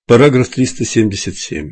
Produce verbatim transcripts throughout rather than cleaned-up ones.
Параграф триста семьдесят семь.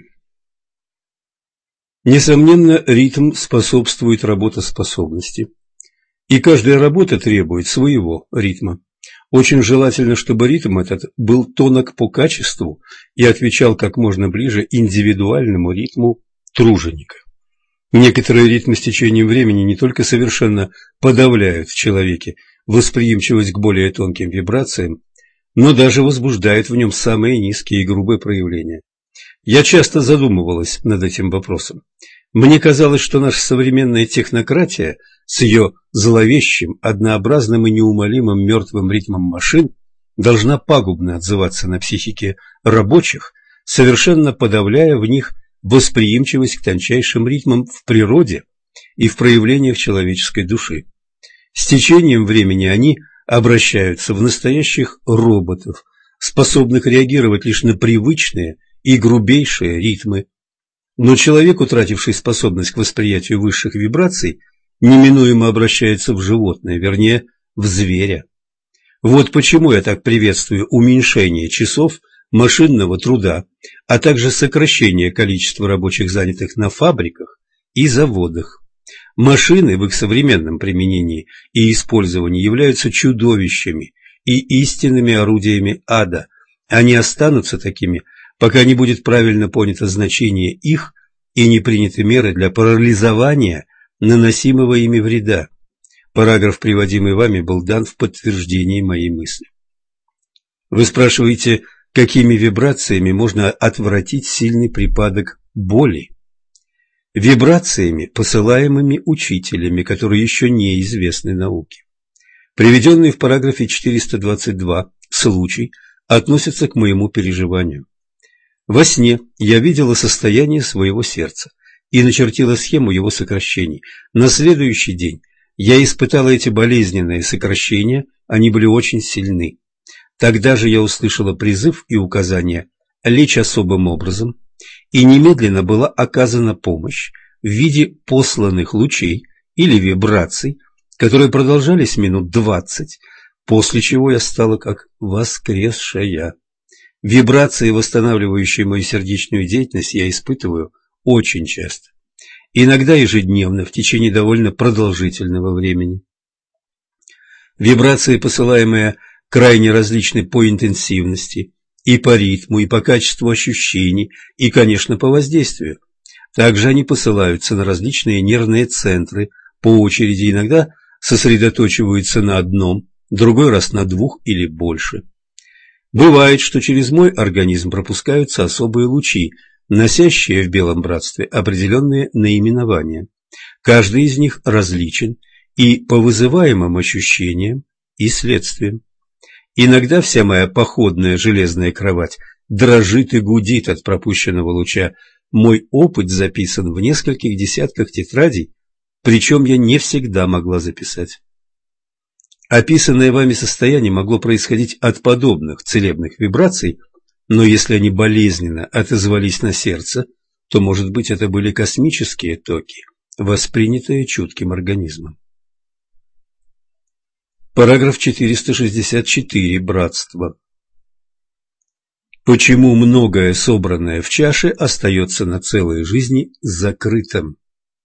Несомненно, ритм способствует работоспособности, и каждая работа требует своего ритма. Очень желательно, чтобы ритм этот был тонок по качеству и отвечал как можно ближе индивидуальному ритму труженика. Некоторые ритмы с течением времени не только совершенно подавляют в человеке восприимчивость к более тонким вибрациям, но даже возбуждает в нем самые низкие и грубые проявления. Я часто задумывалась над этим вопросом. Мне казалось, что наша современная технократия с ее зловещим, однообразным и неумолимым мертвым ритмом машин должна пагубно отзываться на психике рабочих, совершенно подавляя в них восприимчивость к тончайшим ритмам в природе и в проявлениях человеческой души. С течением времени они обращаются в настоящих роботов, способных реагировать лишь на привычные и грубейшие ритмы. Но человек, утративший способность к восприятию высших вибраций, неминуемо обращается в животное, вернее, в зверя. Вот почему я так приветствую уменьшение часов машинного труда, а также сокращение количества рабочих, занятых на фабриках и заводах. Машины в их современном применении и использовании являются чудовищами и истинными орудиями ада. Они останутся такими, пока не будет правильно понято значение их и не приняты меры для парализования наносимого ими вреда. Параграф, приводимый вами, был дан в подтверждении моей мысли. Вы спрашиваете, какими вибрациями можно отвратить сильный припадок боли? Вибрациями, посылаемыми учителями, которые еще не известны науке. Приведенный в параграфе четыреста двадцать два случай относится к моему переживанию. Во сне я видела состояние своего сердца и начертила схему его сокращений. На следующий день я испытала эти болезненные сокращения, они были очень сильны. Тогда же я услышала призыв и указание лечь особым образом, и немедленно была оказана помощь в виде посланных лучей или вибраций, которые продолжались минут двадцать, после чего я стала как воскресшая. Вибрации, восстанавливающие мою сердечную деятельность, я испытываю очень часто, иногда ежедневно, в течение довольно продолжительного времени. Вибрации, посылаемые, крайне различны по интенсивности, и по ритму, и по качеству ощущений, и, конечно, по воздействию. Также они посылаются на различные нервные центры по очереди, иногда сосредоточиваются на одном, другой раз на двух или больше. Бывает, что через мой организм пропускаются особые лучи, носящие в Белом Братстве определенные наименования. Каждый из них различен и по вызываемым ощущениям, и следствиям. Иногда вся моя походная железная кровать дрожит и гудит от пропущенного луча. Мой опыт записан в нескольких десятках тетрадей, причем я не всегда могла записать. Описанное вами состояние могло происходить от подобных целебных вибраций, но если они болезненно отозвались на сердце, то, может быть, это были космические токи, воспринятые чутким организмом. Параграф четыреста шестьдесят четыре. Братство. Почему многое, собранное в чаше, остается на целой жизни закрытым?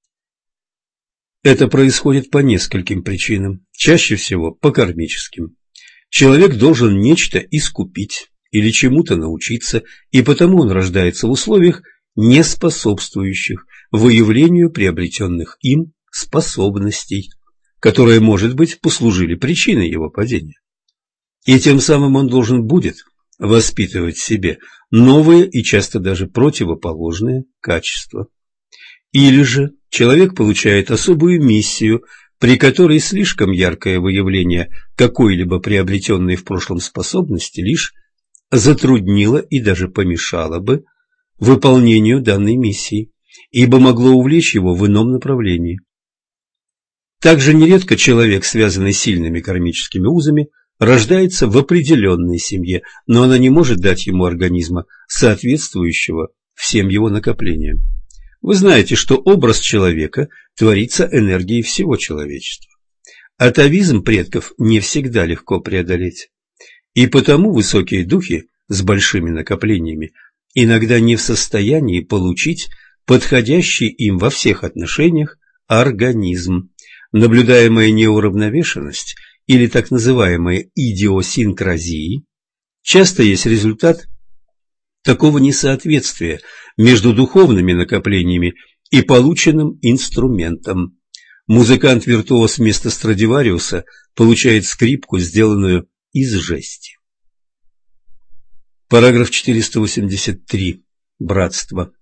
Это происходит по нескольким причинам, чаще всего по кармическим. Человек должен нечто искупить или чему-то научиться, и потому он рождается в условиях, не способствующих выявлению приобретенных им способностей, которые, может быть, послужили причиной его падения. И тем самым он должен будет воспитывать в себе новые и часто даже противоположные качества. Или же человек получает особую миссию, при которой слишком яркое выявление какой-либо приобретенной в прошлом способности лишь затруднило и даже помешало бы выполнению данной миссии, ибо могло увлечь его в ином направлении. Также нередко человек, связанный сильными кармическими узами, рождается в определенной семье, но она не может дать ему организма, соответствующего всем его накоплениям. Вы знаете, что образ человека творится энергией всего человечества. Атовизм предков не всегда легко преодолеть. И потому высокие духи с большими накоплениями иногда не в состоянии получить подходящий им во всех отношениях организм. Наблюдаемая неуравновешенность или так называемые идиосинкразии часто есть результат такого несоответствия между духовными накоплениями и полученным инструментом. Музыкант-виртуоз вместо Страдивариуса получает скрипку, сделанную из жести. Параграф четыреста восемьдесят три. Братство.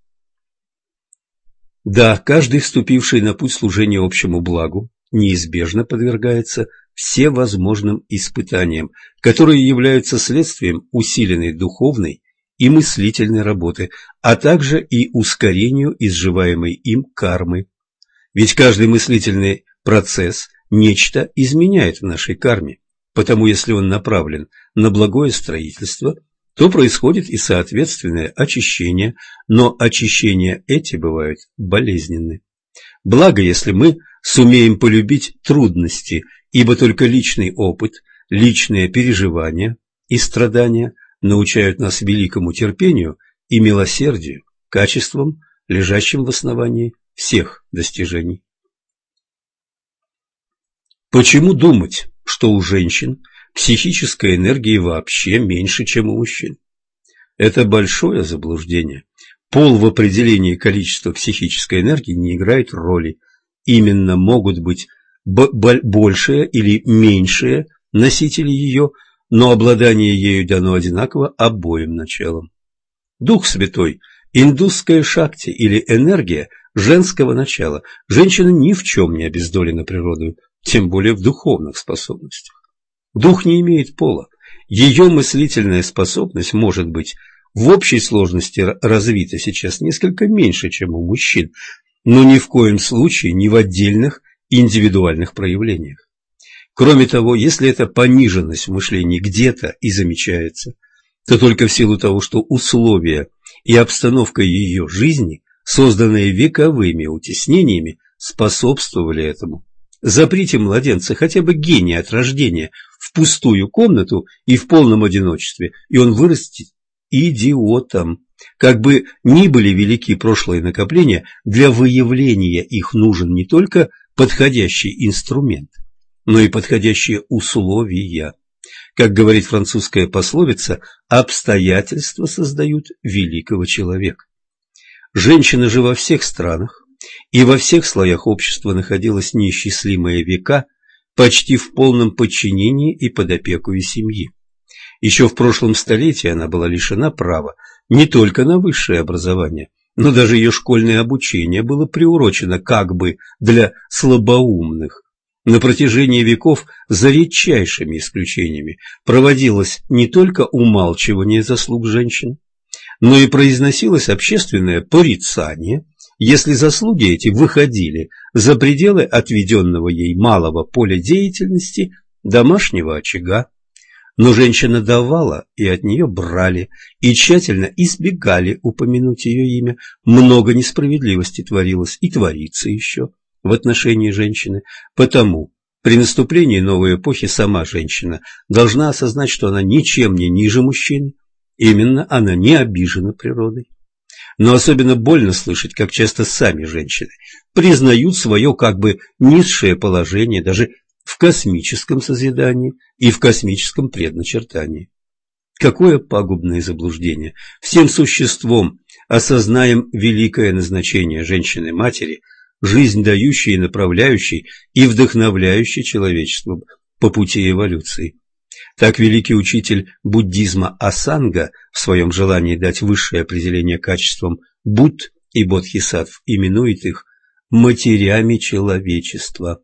Да, каждый, вступивший на путь служения общему благу, неизбежно подвергается всевозможным испытаниям, которые являются следствием усиленной духовной и мыслительной работы, а также и ускорению изживаемой им кармы. Ведь каждый мыслительный процесс нечто изменяет в нашей карме, потому если он направлен на благое строительство, то происходит и соответственное очищение, но очищения эти бывают болезненны. Благо, если мы сумеем полюбить трудности, ибо только личный опыт, личные переживания и страдания научают нас великому терпению и милосердию, качествам, лежащим в основании всех достижений. Почему думать, что у женщин психической энергии вообще меньше, чем у мужчин? Это большое заблуждение. Пол в определении количества психической энергии не играет роли. Именно могут быть большие или меньшие носители ее, но обладание ею дано одинаково обоим началам. Дух Святой, индусская шакти или энергия женского начала. Женщина ни в чем не обездолена природой, тем более в духовных способностях. Дух не имеет пола. Ее мыслительная способность может быть в общей сложности развита сейчас несколько меньше, чем у мужчин, но ни в коем случае не в отдельных индивидуальных проявлениях. Кроме того, если эта пониженность в мышлении где-то и замечается, то только в силу того, что условия и обстановка ее жизни, созданные вековыми утеснениями, способствовали этому. Заприте младенца, хотя бы гения от рождения, в пустую комнату и в полном одиночестве, и он вырастет идиотом. Как бы ни были велики прошлые накопления, для выявления их нужен не только подходящий инструмент, но и подходящие условия. Как говорит французская пословица, обстоятельства создают великого человека. Женщина же во всех странах и во всех слоях общества находилась неисчислимые века почти в полном подчинении и под опекой семьи. Еще в прошлом столетии она была лишена права не только на высшее образование, но даже ее школьное обучение было приурочено как бы для слабоумных. На протяжении веков, за редчайшими исключениями, проводилось не только умалчивание заслуг женщин, но и произносилось общественное порицание, если заслуги эти выходили за пределы отведенного ей малого поля деятельности домашнего очага. Но женщина давала, и от нее брали, и тщательно избегали упомянуть ее имя. Много несправедливости творилось и творится еще в отношении женщины. Потому при наступлении новой эпохи сама женщина должна осознать, что она ничем не ниже мужчины. Именно она не обижена природой. Но особенно больно слышать, как часто сами женщины признают свое как бы низшее положение даже в космическом созидании и в космическом предначертании. Какое пагубное заблуждение! Всем существом осознаем великое назначение женщины-матери, жизнь дающей, направляющей и вдохновляющей человечество по пути эволюции. Так великий учитель буддизма Асанга в своем желании дать высшее определение качествам Будд и Бодхисаттв именует их матерями человечества.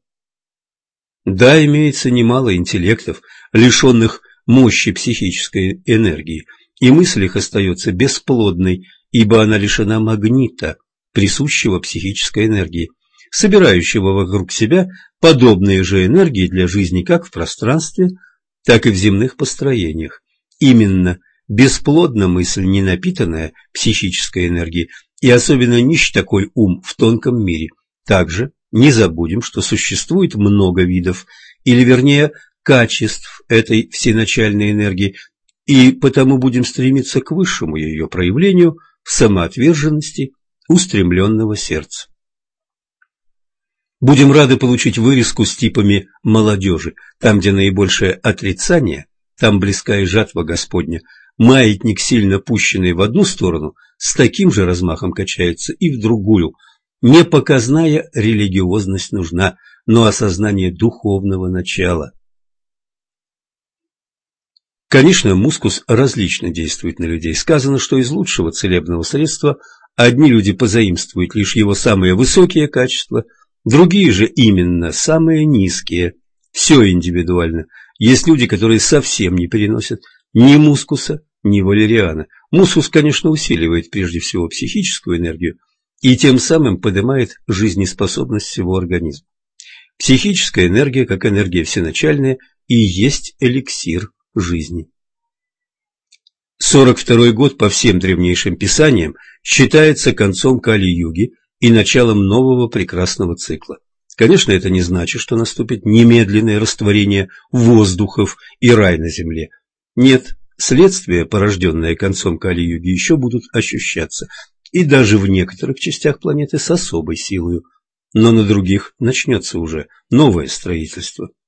Да, имеется немало интеллектов, лишенных мощи психической энергии, и мысль их остается бесплодной, ибо она лишена магнита, присущего психической энергии, собирающего вокруг себя подобные же энергии для жизни как в пространстве, так и в земных построениях. Именно бесплодна мысль, не напитанная психической энергией, и особенно нищ такой ум в тонком мире. Также не забудем, что существует много видов, или вернее качеств этой всеначальной энергии, и потому будем стремиться к высшему ее проявлению в самоотверженности устремленного сердца. Будем рады получить вырезку с типами молодежи. Там, где наибольшее отрицание, там близка и жатва Господня. Маятник, сильно пущенный в одну сторону, с таким же размахом качается и в другую. Непоказная религиозность нужна, но осознание духовного начала. Конечно, мускус различно действует на людей. Сказано, что из лучшего целебного средства одни люди позаимствуют лишь его самые высокие качества, другие же именно самые низкие. Все индивидуально. Есть люди, которые совсем не переносят ни мускуса, ни валериана. Мускус, конечно, усиливает прежде всего психическую энергию и тем самым поднимает жизнеспособность всего организма. Психическая энергия, как энергия всеначальная, и есть эликсир жизни. сорок второй год по всем древнейшим писаниям считается концом Кали-юги и началом нового прекрасного цикла. Конечно, это не значит, что наступит немедленное растворение воздухов и рай на земле. Нет, следствия, порожденные концом Кали-юги, еще будут ощущаться, и даже в некоторых частях планеты с особой силой, но на других начнется уже новое строительство.